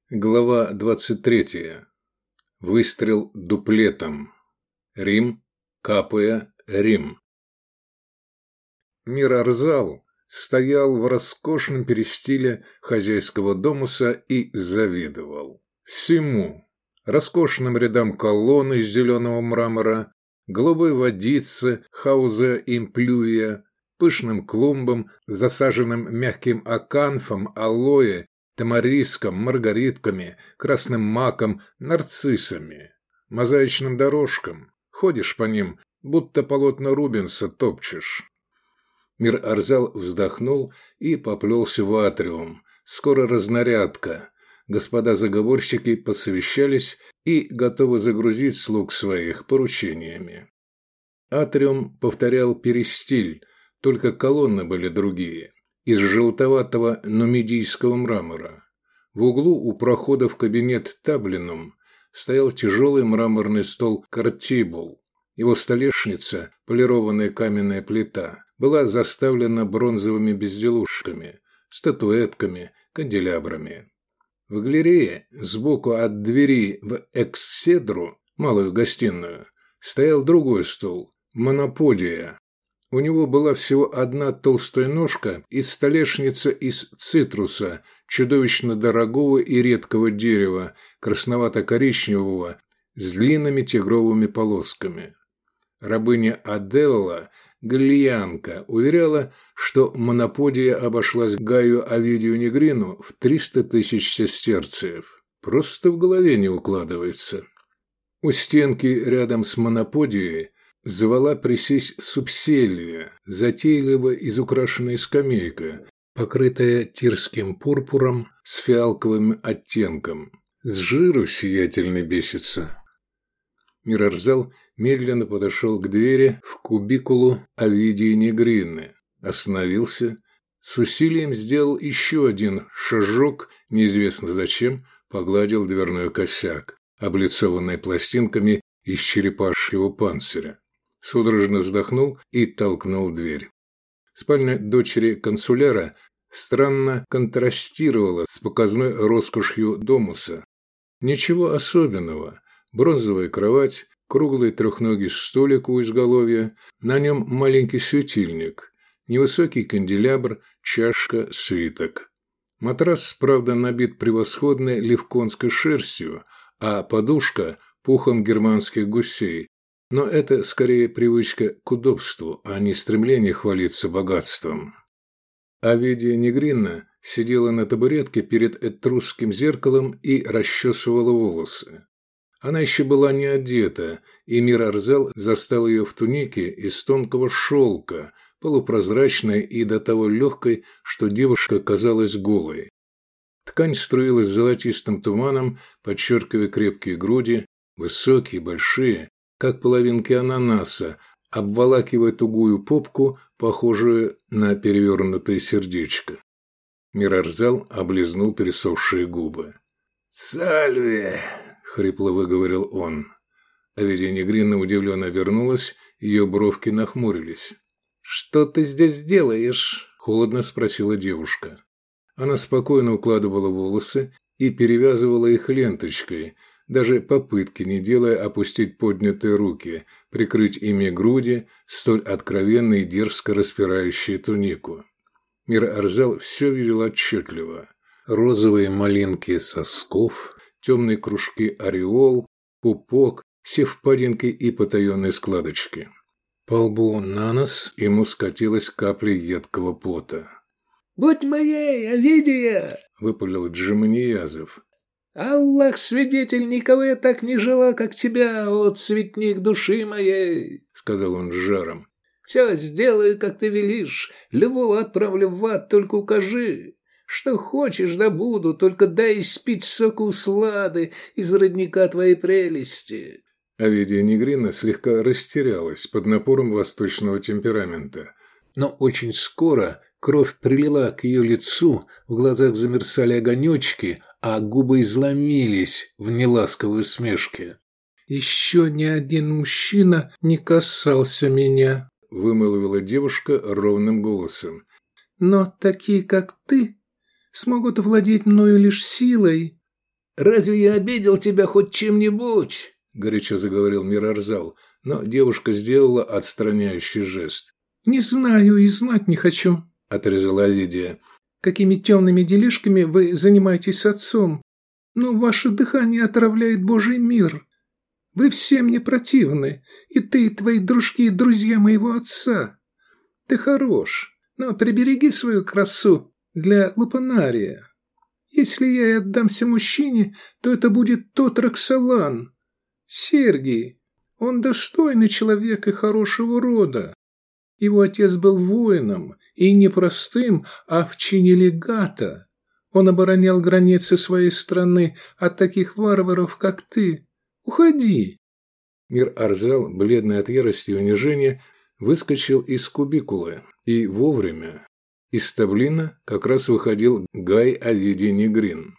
Глава 23. Выстрел дуплетом. Рим, Капуя, Рим. Мир-Арзал стоял в роскошном перестиле хозяйского домуса и завидовал всему. Роскошным рядам колонн из зеленого мрамора, голубой водице Хаузе Имплюя, пышным клумбам, засаженным мягким аканфом, алоэ, тамариском, маргаритками, красным маком, нарциссами, мозаичным дорожкам. Ходишь по ним, будто полотна Рубенса топчешь. Мир-Арзал вздохнул и поплелся в атриум. Скоро разнарядка. Господа заговорщики посовещались и готовы загрузить слуг своих поручениями. Атриум повторял перистиль, только колонны были другие. Из желтоватого нумидийского мрамора. В углу у прохода в кабинет Таблинум стоял тяжелый мраморный стол Картибул. Его столешница, полированная каменная плита, была заставлена бронзовыми безделушками, статуэтками, канделябрами. В галерее, сбоку от двери в эксседру, малую гостиную, стоял другой стол – моноподия. У него была всего одна толстая ножка и столешница из цитруса, чудовищно дорогого и редкого дерева, красновато-коричневого, с длинными тигровыми полосками. Рабыня Аделла, галлиянка, уверяла, что моноподия обошлась Гаю Овидию Негрину в 300 тысяч сестерциев. Просто в голове не укладывается. У стенки рядом с моноподией звала присесть субселья, затейливо изукрашенная скамейка, покрытая тирским пурпуром с фиалковым оттенком. С жиру сиятельно бесится. Мир-Арзал медленно подошел к двери в кубикулу Овидии Негрины, остановился, с усилием сделал еще один шажок, неизвестно зачем, погладил дверной косяк, облицованный пластинками из черепашьего панциря. Судорожно вздохнул и толкнул дверь. Спальня дочери консуляра странно контрастировала с показной роскошью домуса. Ничего особенного. Бронзовая кровать, круглый трехногий столик у изголовья, на нем маленький светильник, невысокий канделябр, чашка, свиток. Матрас, правда, набит превосходной ливконской шерстью, а подушка – пухом германских гусей. Но это скорее привычка к удобству, а не стремление хвалиться богатством. Овидия Негрина сидела на табуретке перед этрусским зеркалом и расчесывала волосы. Она еще была не одета, и Мир-Арзал застал ее в тунике из тонкого шелка, полупрозрачной и до того легкой, что девушка казалась голой. Ткань струилась золотистым туманом, подчеркивая крепкие груди, высокие, большие, как половинки ананаса, обволакивая тугую попку, похожую на перевернутое сердечко. Мир-Арзал облизнул пересохшие губы. «Сальве!» — хрипло выговорил он. Овидия Негрина удивленно обернулась, ее бровки нахмурились. «Что ты здесь делаешь?» — холодно спросила девушка. Она спокойно укладывала волосы и перевязывала их ленточкой, даже попытки не делая опустить поднятые руки, прикрыть ими груди, столь откровенно и дерзко распирающие тунику. Мир-Арзал все видел отчетливо. Розовые малинки сосков, темные кружки ореол, пупок, все впадинки и потаенные складочки. По лбу на нос ему скатилась капля едкого пота. «Будь моей, Овидия!» – выпалил Джаманиязов. «Аллах свидетель, никого я так не желал, как тебя, о цветник души моей!» – сказал он с жаром. «Все сделаю, как ты велишь, любого отправлю в ад, только укажи. Что хочешь, да буду, только дай испить соку услады из родника твоей прелести». Овидия Негрина слегка растерялась под напором восточного темперамента. Но очень скоро кровь прилила к ее лицу, в глазах замерцали огонечки, а губы изломились в неласковой усмешке. «Еще ни один мужчина не касался меня», – вымолвила девушка ровным голосом. «Но такие, как ты, смогут владеть мною лишь силой». разве я обидел тебя хоть чем-нибудь?» – горячо заговорил Мирарзал, но девушка сделала отстраняющий жест. «Не знаю и знать не хочу», – отрезала Лидия. «Какими темными делишками вы занимаетесь с отцом? Но ваше дыхание отравляет Божий мир. Вы все мне противны, и ты, и твои дружки, и друзья моего отца. Ты хорош, но прибереги свою красу для Лупанария. Если я и отдамся мужчине, то это будет тот Роксолан. Сергий, он достойный человек и хорошего рода. Его отец был воином, и не простым, а в чине легата. Он оборонял границы своей страны от таких варваров, как ты. Уходи!» Мир-Арзал, бледный от ярости и унижения, выскочил из кубикулы, и вовремя. Из таблина как раз выходил Гай Овидий Негрин.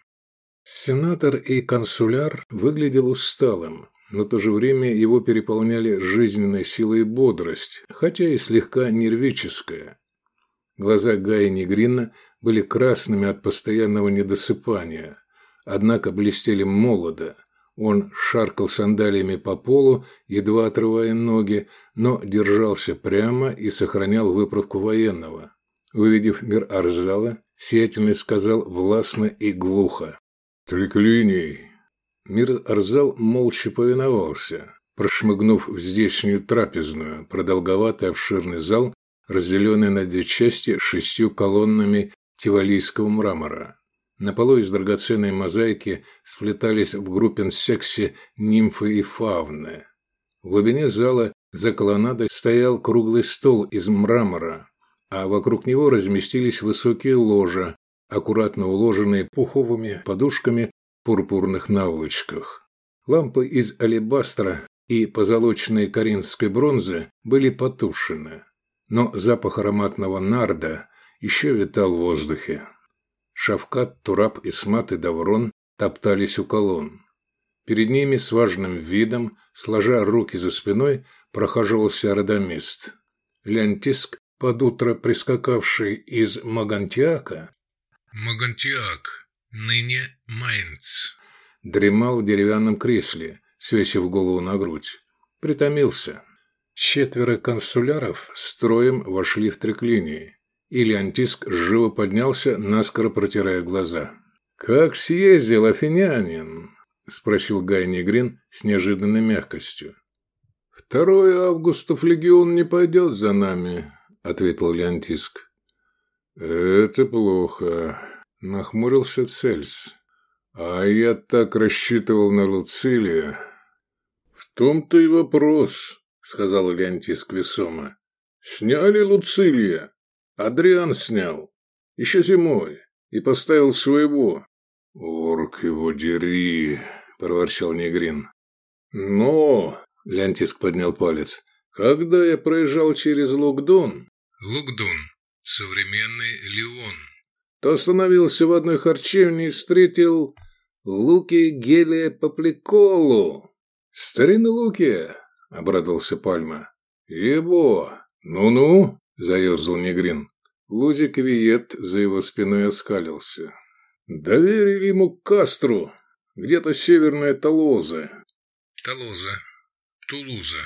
Сенатор и консуляр выглядел усталым, но в то же время его переполняли жизненная сила и бодрость, хотя и слегка нервическая. Глаза Гая Негрина были красными от постоянного недосыпания, однако блестели молодо. Он шаркал сандалиями по полу, едва отрывая ноги, но держался прямо и сохранял выправку военного. Увидев Мир-Арзала, сиятельный сказал властно и глухо: «Триклиний!» Мир-Арзал молча повиновался, прошмыгнув в здешнюю трапезную, продолговатый обширный зал, разделенный на две части 6 колоннами тивалийского мрамора. На полу из драгоценной мозаики сплетались в группенсексе нимфы и фавны. В глубине зала за колоннадой стоял круглый стол из мрамора, а вокруг него разместились высокие ложа, аккуратно уложенные пуховыми подушками в пурпурных наволочках. Лампы из алебастра и позолоченной коринфской бронзы были потушены, но запах ароматного нарда еще витал в воздухе. Шавкат, Тураб, Исмат и Даврон топтались у колонн. Перед ними с важным видом, сложа руки за спиной, прохаживался Радамист. Леонтиск, под утро прискакавший из Магантиака, Магантиак, ныне Майнц, дремал в деревянном кресле, свесив голову на грудь. Притомился. 4 консуляров строем вошли в триклинии, и Леонтиск живо поднялся, наскоро протирая глаза. «Как съездил, афинянин?» – спросил Гай Негрин с неожиданной мягкостью. 2 августа в легион не пойдет за нами», – ответил Леонтиск. «Это плохо», – нахмурился Цельс. «А я так рассчитывал на Луцилия». «В том-то и вопрос», – сказал Леонтиск весомо. «Сняли Луцилия. Адриан снял. Еще зимой. И поставил своего». «Орк его дери», – проворчал Негрин. «Но», – Леонтиск поднял палец, – «когда я проезжал через Лугдун, современный Лион, то остановился в одной харчевне и встретил Луки Гелия Папликолу». «Старина Луки», – обрадовался Пальма. «Ебо! Ну-ну», – заерзал Негрин. Лузик Виет за его спиной оскалился. «Доверили ему Кастру, где-то северная Толоза». «Толоза. Тулуза».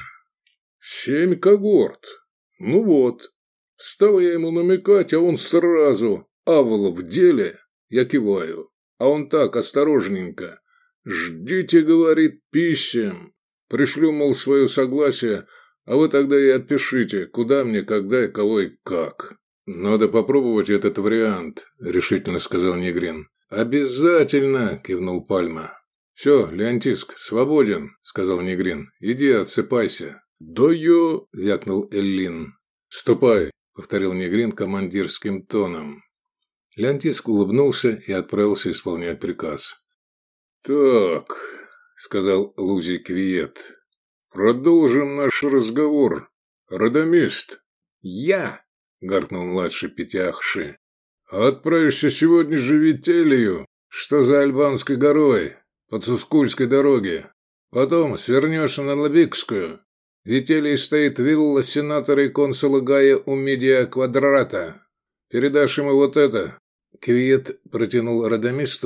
7 когорт. Ну вот. Стал я ему намекать, а он сразу. Авола в деле. Я киваю. А он так, осторожненько. «Ждите, — говорит, — пищи. Пришлю, мол, свое согласие, а вы тогда и отпишите, куда мне, когда и кого и как». «Надо попробовать этот вариант», — решительно сказал Негрин. «Обязательно!» — кивнул Пальма. «Все, Леонтиск, свободен», — сказал Негрин. «Иди, отсыпайся». «Да я...» — вякнул Эллин. «Ступай», — повторил Негрин командирским тоном. Леонтиск улыбнулся и отправился исполнять приказ. «Так», — сказал Лузик Виет, — «продолжим наш разговор. Радамист». «Я!» — гаркнул младший Петяхши. «Отправишься сегодня же в Вителию, что за Альбанской горой, по Цускульской дороге. Потом свернешь на Лабикскую. В Вителии стоит вилла сенатора и консула Гая Умидия Квадрата. Передашь ему вот это». Квиет протянул Радамисту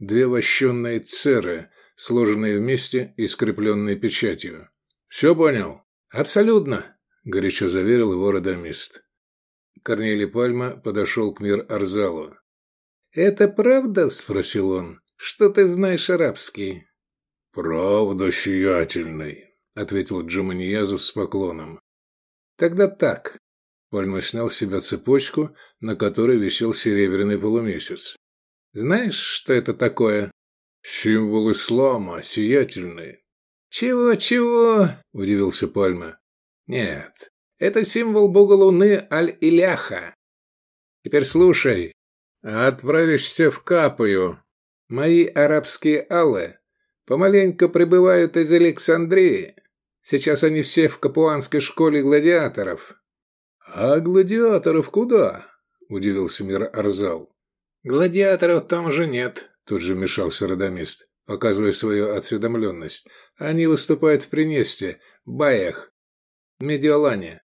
2 вощенные церы, сложенные вместе и скрепленные печатью. «Все понял?» «Абсолютно», – горячо заверил его родомист. Корнелий Пальма подошел к Мир-Арзалу. «Это правда?» – спросил он. «Что ты знаешь арабский?» «Правда, сиятельный», – ответил Джуманьязов с поклоном. «Тогда так». Пальма снял с себя цепочку, на которой висел серебряный полумесяц. «Знаешь, что это такое?» «Символ ислама, сиятельный». «Чего-чего?» – удивился Пальма. «Нет, это символ бога Луны Аль-Иляха. Теперь слушай. Отправишься в Капую. Мои арабские аллы помаленько прибывают из Александрии. Сейчас они все в Капуанской школе гладиаторов». «А гладиаторов куда?» – удивился Мир-Арзал. «Гладиаторов там же нет», – тут же вмешался родомист, показывая свою осведомленность. «Они выступают в Принесте, Баях, Медиолане».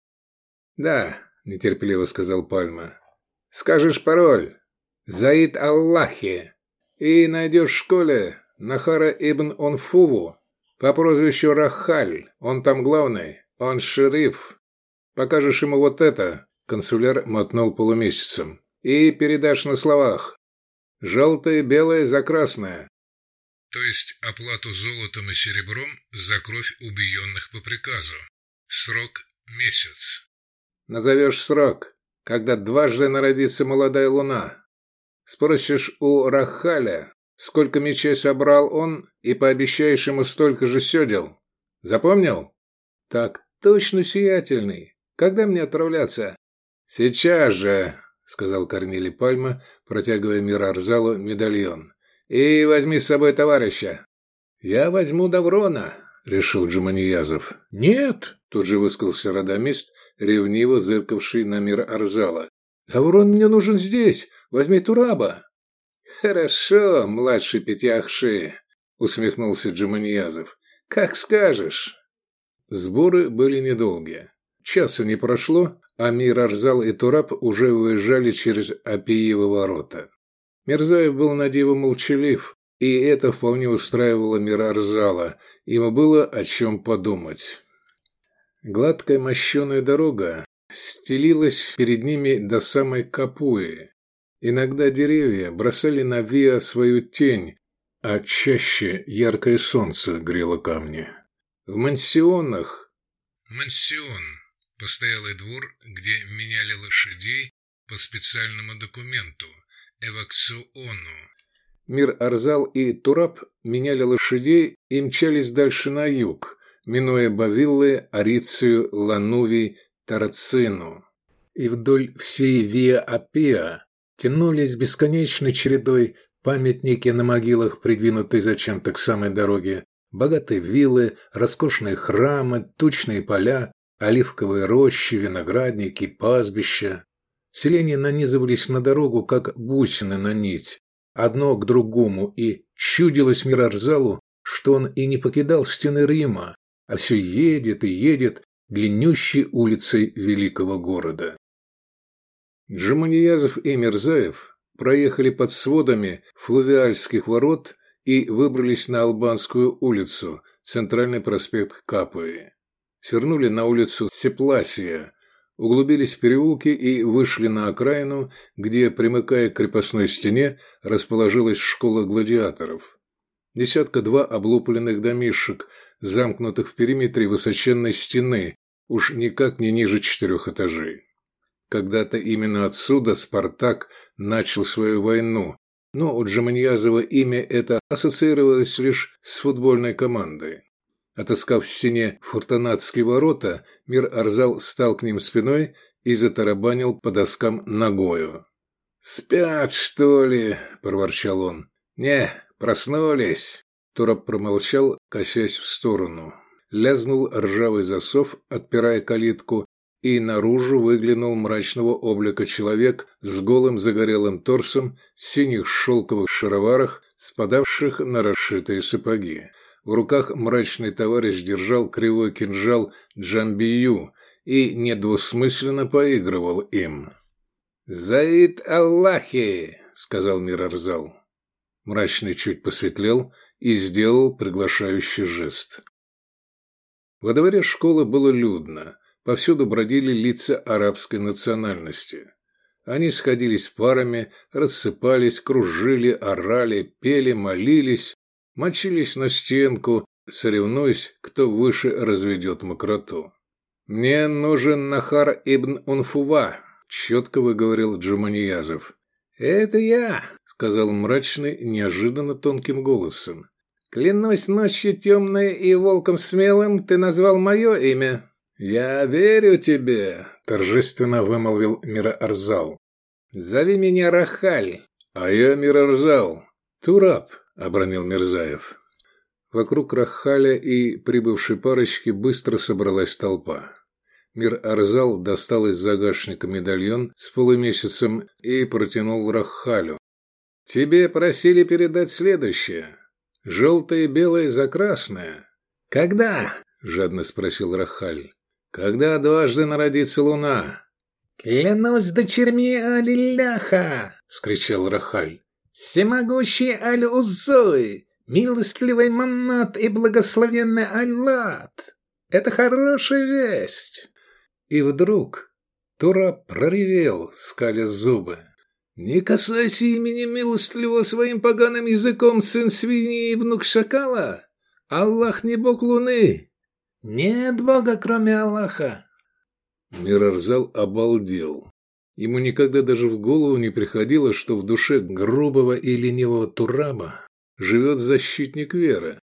«Да», – нетерпеливо сказал Пальма. «Скажешь пароль «Заид Аллахи» и найдешь в школе Нахара ибн Онфуву по прозвищу Рахаль. Он там главный, он шериф. Покажешь ему вот это», – консуляр мотнул полумесяцем, – «и передашь на словах. Желтое, белое за красное». То есть оплату золотом и серебром за кровь убиенных по приказу. Срок – месяц. Назовешь срок, когда дважды народится молодая луна. Спросишь у Рахаля, сколько мечей собрал он, и пообещаешь ему столько же седел. Запомнил? Так точно, сиятельный. Когда мне отправляться? Сейчас же, сказал Корнелий Пальма, протягивая Мир-Арзалу медальон. И возьми с собой товарища. Я возьму Даврона, решил Джуманьязов. Нет, тут же высказался родомист, ревниво зыркавший на Мир-Арзала. Даврон мне нужен здесь. Возьми Тураба. Хорошо, младший Петяхши, усмехнулся Джуманьязов. Как скажешь. Сборы были недолгие. Часа не прошло, а Мир-Арзал и Тураб уже выезжали через Апиевы ворота. Мирзаев был на диво молчалив, и это вполне устраивало Мир-Арзала. Ему было о чем подумать. Гладкая мощеная дорога стелилась перед ними до самой Капуи. Иногда деревья бросали на Виа свою тень, а чаще яркое солнце грело камни. В мансионах... Мансион – постоялый двор, где меняли лошадей по специальному документу – эвакциону. Мир-Арзал и Тураб меняли лошадей и мчались дальше на юг, минуя Бавиллы, Арицию, Ланувий, Тарацину. И вдоль всей Виа-Апиа тянулись бесконечной чередой памятники на могилах, придвинутые зачем-то к самой дороге, богатые виллы, роскошные храмы, тучные поля, оливковые рощи, виноградники, пастбища. Селения нанизывались на дорогу, как бусины на нить, одно к другому, и чудилось Мир-Арзалу, что он и не покидал стены Рима, а все едет и едет длиннющей улицей великого города. Джуманьязов и Мирзаев проехали под сводами флувиальских ворот и выбрались на Албанскую улицу, центральный проспект Капуи. Свернули на улицу Сепласия, углубились в переулки и вышли на окраину, где, примыкая к крепостной стене, расположилась школа гладиаторов. 1-2 облупленных домишек, замкнутых в периметре высоченной стены, уж никак не ниже 4 этажей. Когда-то именно отсюда Спартак начал свою войну, но у Джуманьязова имя это ассоциировалось лишь с футбольной командой. Отыскав в стене фортунатские ворота, Мир-Арзал стал к ним спиной и затарабанил по доскам ногою. «Спят, что ли?» – проворчал он. «Не, проснулись». Тураб промолчал, косясь в сторону. Лязнул ржавый засов, отпирая калитку, и наружу выглянул мрачного облика человек с голым загорелым торсом, в синих шелковых шароварах, спадавших на расшитые сапоги. В руках мрачный товарищ держал кривой кинжал Джамбию и недвусмысленно поигрывал им. «Заид Аллахи!» — сказал Мир-Арзал. Мрачный чуть посветлел и сделал приглашающий жест. Во дворе школы было людно. Повсюду бродили лица арабской национальности. Они сходились парами, рассыпались, кружили, орали, пели, молились, мочились на стенку, соревнуясь, кто выше разведет мокроту. «Мне нужен Нахар ибн Унфува», — четко выговорил Джуманиязов. «Это я», — сказал мрачный, неожиданно тонким голосом. «Клянусь ночью темной и волком смелым, ты назвал мое имя». «Я верю тебе», — торжественно вымолвил Мир-Арзал. «Зови меня Рахаль». «А я Мир-Арзал». «Тураб», — обронил Мирзаев. Вокруг Рахаля и прибывшей парочки быстро собралась толпа. Мир-Арзал достал из загашника медальон с полумесяцем и протянул Рахалю. «Тебе просили передать следующее. Желтое, белое за красное». «Когда?» — жадно спросил Рахаль. «Когда дважды народится луна». «Клянусь дочерьми Аль-Ляха!» — вскричал Рахаль. «Всемогущий Аль-Узой, милостливый Маннат и благословенный Аллат! Это хорошая весть!» И вдруг Тураб проревел, скаля зубы. «Не касайся имени милостливого своим поганым языком, сын свиньи и внук шакала! Аллах не бог луны! Нет бога, кроме Аллаха!» Мир-Арзал обалдел. Ему никогда даже в голову не приходило, что в душе грубого и ленивого Тураба живет защитник веры.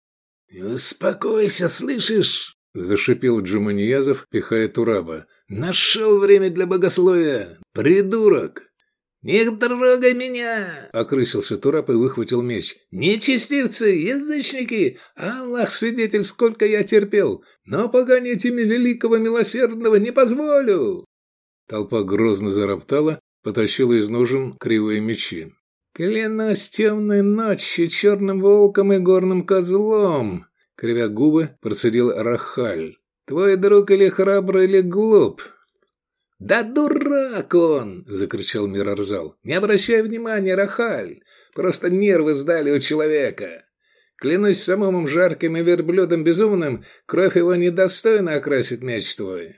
«Успокойся, слышишь?» – зашипел Джуманиязов, пихая Тураба. «Нашел время для богословия, придурок!» «Не трогай меня!» – окрысился Тураб и выхватил меч. «Нечестивцы, язычники! Аллах свидетель, сколько я терпел! Но поганить имя великого милосердного не позволю!» Толпа грозно зароптала, потащила из ножен кривые мечи. «Клянусь темной ночью, черным волком и горным козлом!» — кривя губы, процедил Рахаль. «Твой друг или храбр, или глуп!» «Да дурак он!» — закричал Мир-Арзал. «Не обращай внимания, Рахаль! Просто нервы сдали у человека! Клянусь самым жарким и верблюдом безумным, кровь его недостойно окрасит меч твой!»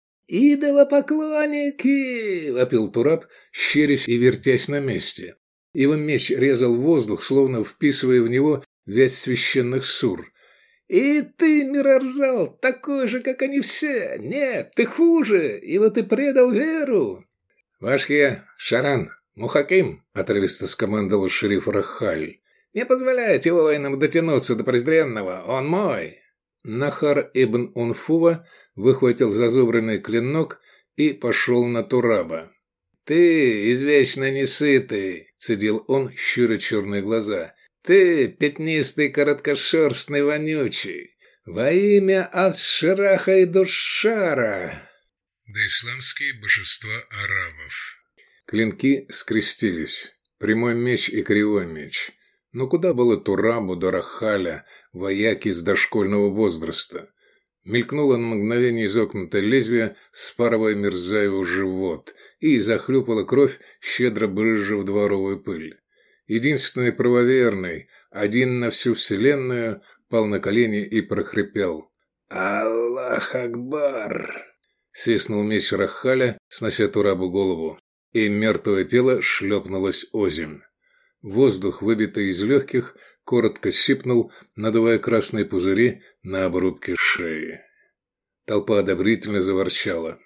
«Идолопоклонники!» — вопил Тураб, щерясь и вертясь на месте. Его меч резал воздух, словно вписывая в него весь священных сур. «И ты, Мир-Арзал, такой же, как они все! Нет, ты хуже, ибо ты предал веру!» «Вашхе, Шаран, Мухаким!» — отрывисто скомандовал шериф Рахаль. «Не позволяйте воинам дотянуться до презренного, он мой!» Нахар ибн Унфува выхватил зазубренный клинок и пошел на Тураба. «Ты, извечно несытый!» — цедил он, щуря черные глаза. «Ты, пятнистый, короткошерстный, вонючий! Во имя Ас-Шираха и Душара!» Доисламские божества арабов. Клинки скрестились. Прямой меч и кривой меч. Но куда было Турабу до Рахаля, вояки с дошкольного возраста? Мелькнуло на мгновение изогнутое лезвие, спарывая Мирзаеву живот, и захлюпала кровь, щедро брызжа в дворовую пыль. Единственный правоверный, один на всю вселенную, пал на колени и прохрипел. «Аллах Акбар!» Свистнул меч Рахаля, снося Турабу голову, и мертвое тело шлепнулось озимь. Воздух, выбитый из легких, коротко щипнул, надувая красные пузыри на обрубке шеи. Толпа одобрительно заворчала.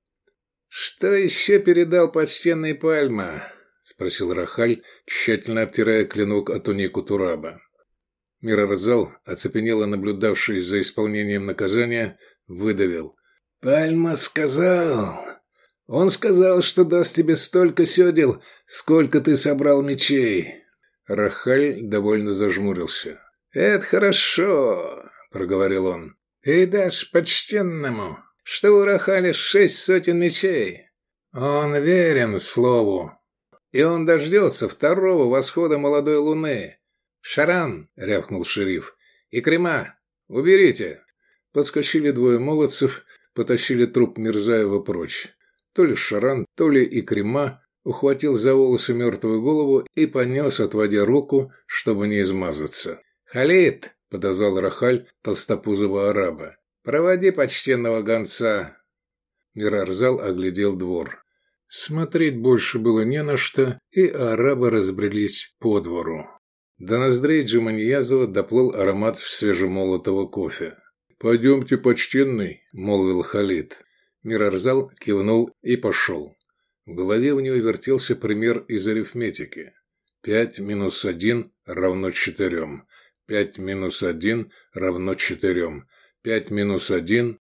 «Что еще передал почтенный Пальма?» — спросил Рахаль, тщательно обтирая клинок о тунику Тураба. Мир-Арзал, оцепенело наблюдавший за исполнением наказания, выдавил. «Пальма сказал... Он сказал, что даст тебе столько седел, сколько ты собрал мечей». Рахаль довольно зажмурился. «Это хорошо», — проговорил он. «Ты дашь почтенному, что у Рахаля 6 сотен мечей. Он верен слову, и он дождется второго восхода молодой луны. Шаран», — рявкнул шериф, — «и Крема, уберите». Подскочили двое молодцев, потащили труп Мирзаева прочь. То ли Шаран, то ли Икрима ухватил за волосы мертвую голову и понес, отводя руку, чтобы не измазаться. «Халид!» – подозвал Рахаль толстопузого араба. «Проводи почтенного гонца!» Мирарзал оглядел двор. Смотреть больше было не на что, и арабы разбрелись по двору. До ноздрей Джуманьязова доплыл аромат свежемолотого кофе. «Пойдемте, почтенный», – молвил Халид. Мирарзал кивнул и пошел. В голове у него вертелся пример из арифметики. 5 минус 1 равно 4. 5 минус 1 равно 4. 5 минус 1...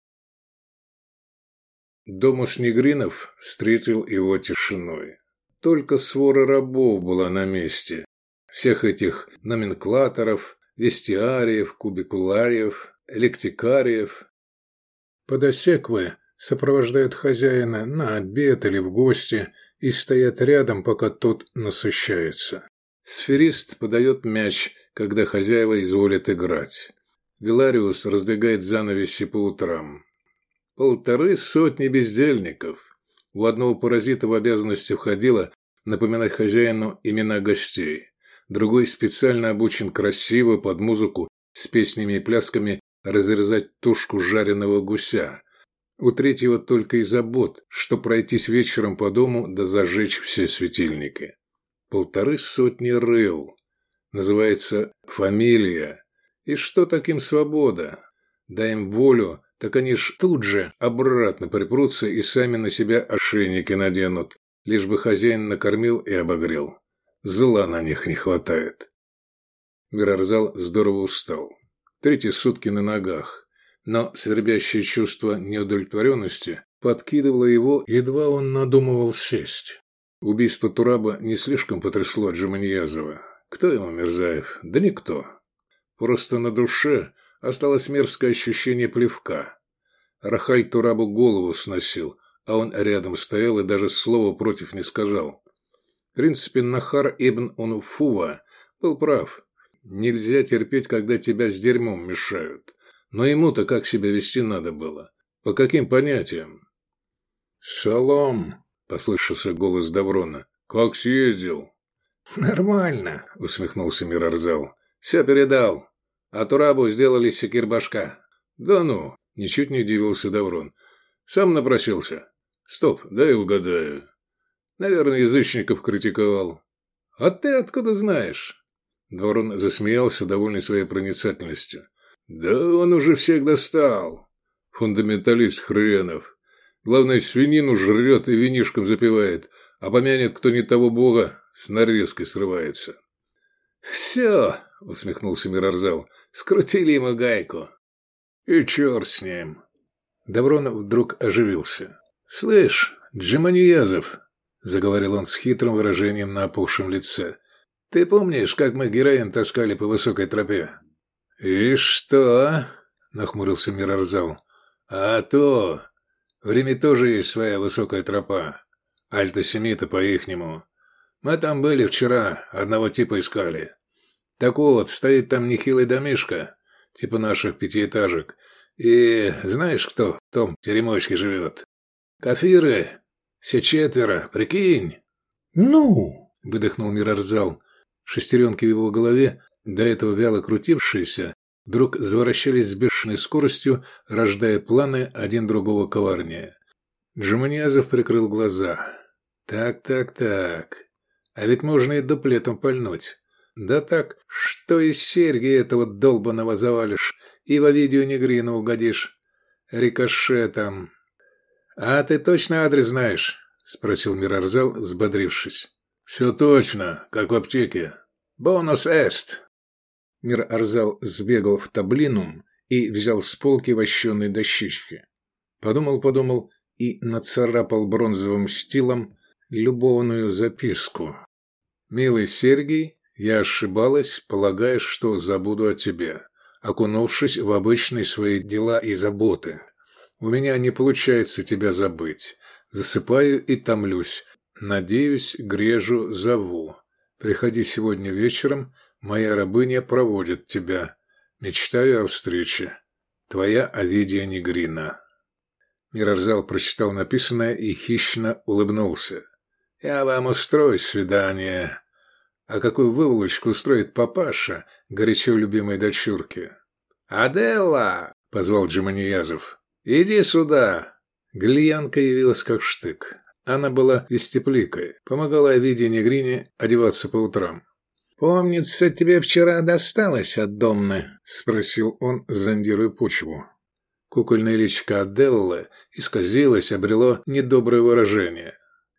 Домус Негринов встретил его тишиной. Только свора рабов была на месте. Всех этих номенклаторов, вестиариев, кубикулариев, лектикариев. Подосеквы сопровождают хозяина на обед или в гости и стоят рядом, пока тот насыщается. Сферист подает мяч, когда хозяева изволят играть. Вилариус раздвигает занавеси по утрам. 150 бездельников. У одного паразита в обязанности входило напоминать хозяину имена гостей. Другой специально обучен красиво под музыку с песнями и плясками разрезать тушку жареного гуся. У третьего только и забот, что пройтись вечером по дому да зажечь все светильники. 150 рыл. Называется «фамилия». И что таким свобода? Дай им волю, так они ж тут же обратно припрутся и сами на себя ошейники наденут, лишь бы хозяин накормил и обогрел. Зла на них не хватает. Мирарзал здорово устал. 3 сутки на ногах, но свербящее чувство неудовлетворенности подкидывало его, едва он надумывал сесть. Убийство Тураба не слишком потрясло Джуманьязова. Кто ему Мирзаев? Да никто. Просто на душе осталось мерзкое ощущение плевка. Рахаль Турабу голову сносил, а он рядом стоял и даже слова против не сказал. В принципе, Нахар ибн Унуфува был прав. Нельзя терпеть, когда тебя с дерьмом мешают. Но ему-то как себя вести надо было? По каким понятиям? «Салам!» – послышался голос Даврона. «Как съездил?» «Нормально», – усмехнулся Мирарзал. «Все передал. А Турабу сделали секирбашка». «Да ну!» – ничуть не удивился Даврон. «Сам напросился. Стоп, дай угадаю. Наверное, язычников критиковал». «А ты откуда знаешь?» Даврон засмеялся, довольный своей проницательностью. «Да он уже всех достал. Фундаменталист хренов. Главное, свинину жрет и винишком запивает, а помянет кто не того бога, с нарезкой срывается». «Все!» – усмехнулся Мирарзал. «Скрутили ему гайку». «И черт с ним!» Даврон вдруг оживился. «Слышь, Джуманьязов!» – заговорил он с хитрым выражением на опухшем лице. «Ты помнишь, как мы героин таскали по высокой тропе?» «И что?» – нахмурился Мирарзал. «А то! В Риме тоже есть своя высокая тропа. Альтосемита по-ихнему. Мы там были вчера, одного типа искали. Так вот, стоит там нехилый домишко, типа наших 5-этажек. И знаешь, кто в том теремочке живет? Кафиры. Все 4, прикинь?» «Ну?» – выдохнул Мирарзал. Шестеренки в его голове, до этого вяло крутившиеся, вдруг завращались с бешеной скоростью, рождая планы один другого коварнее. Джуманьязов прикрыл глаза. «Так. А ведь можно и дуплетом пальнуть. Да так, что из серьги этого долбаного завалишь, и во видео Негрина угодишь. Рикошетом». «А ты точно адрес знаешь?» – спросил Мирарзал, взбодрившись. «Все точно, как в аптеке. Бонус эст». Мирарзал сбегал в таблинум и взял с полки вощеные дощечки. Подумал и нацарапал бронзовым стилом любовную записку. «Милый Сергий, я ошибалась, полагая, что забуду о тебе, окунувшись в обычные свои дела и заботы. У меня не получается тебя забыть. Засыпаю и томлюсь. Надеюсь, грежу, зову. Приходи сегодня вечером, моя рабыня проводит тебя. Мечтаю о встрече. Твоя Овидия Негрина». Мирарзал прочитал написанное и хищно улыбнулся. Я вам устрою свидание. А какую выволочку устроит папаша горячо любимой дочурки? «Аделла!» — позвал Джаманиязов. «Иди сюда!» Гальянка явилась как штык. Она была вестепликой, помогала Овидии Негрине одеваться по утрам. «Помнится, тебе вчера досталось от Домны?» — спросил он, зондируя почву. Кукольное личико Аделлы исказилось, обрело недоброе выражение.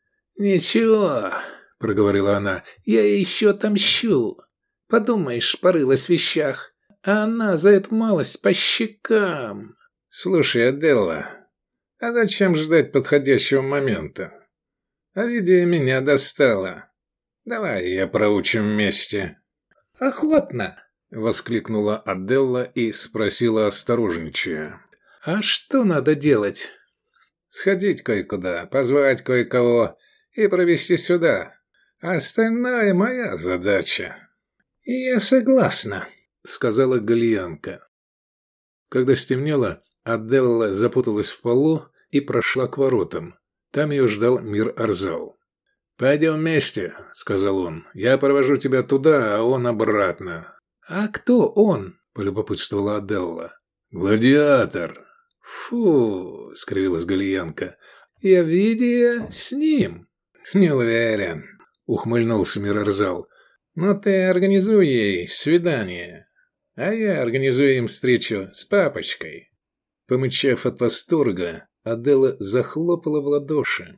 «Ничего», — проговорила она, — «я еще отомщу. Подумаешь, порылась в вещах, а она за эту малость по щекам». «Слушай, Аделла, а зачем ждать подходящего момента? Овидия меня достала. Давай ее проучим вместе». «Охотно», — воскликнула Аделла и спросила осторожничая. «А что надо делать?» «Сходить кое-куда, позвать кое-кого и провести сюда. Остальное моя задача». «Я согласна», — сказала Гальянка. Когда стемнело, Аделла запуталась в полу и прошла к воротам. Там ее ждал Мир-Арзал. «Пойдем вместе», — сказал он. «Я провожу тебя туда, а он обратно». «А кто он?» — полюбопытствовала Аделла. «Гладиатор». «Фу», — скривилась Гальянка. «Я видя с ним». «Не уверен», — ухмыльнулся Мир-Арзал. «Но ты организуй ей свидание, а я организую им встречу с папочкой». Помычав от восторга, Аделла захлопала в ладоши.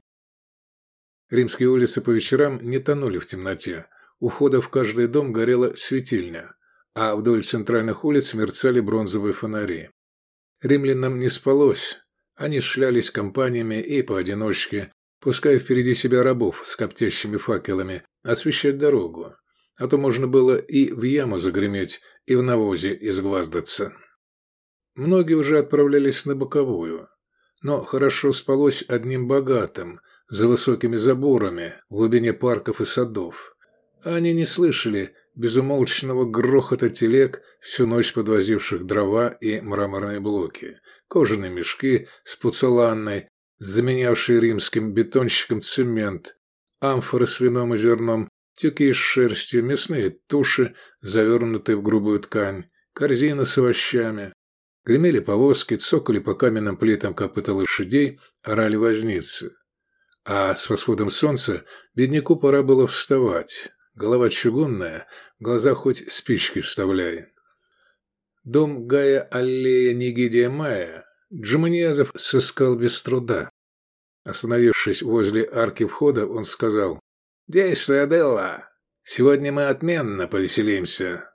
Римские улицы по вечерам не тонули в темноте. У входа в каждый дом горела светильня, а вдоль центральных улиц мерцали бронзовые фонари. Римлянам не спалось. Они шлялись компаниями и поодиночке, пуская впереди себя рабов с коптящими факелами, освещать дорогу. А то можно было и в яму загреметь, и в навозе изгваздаться. Многие уже отправлялись на боковую. Но хорошо спалось одним богатым, за высокими заборами, в глубине парков и садов. Они не слышали безумолчного грохота телег, всю ночь подвозивших дрова и мраморные блоки, кожаные мешки с пуцеланной, заменявшие римским бетонщикам цемент, амфоры с вином и зерном, тюки с шерстью, мясные туши, завернутые в грубую ткань, корзины с овощами. Гремели повозки, цокали по каменным плитам копыта лошадей, орали возницы. А с восходом солнца бедняку пора было вставать. Голова чугунная, в глаза хоть спички вставляй. Дом Гая Аллея Нигидия Мая Джаманиязов сыскал без труда. Остановившись возле арки входа, он сказал: «Действуй, Аделла! Сегодня мы отменно повеселимся!»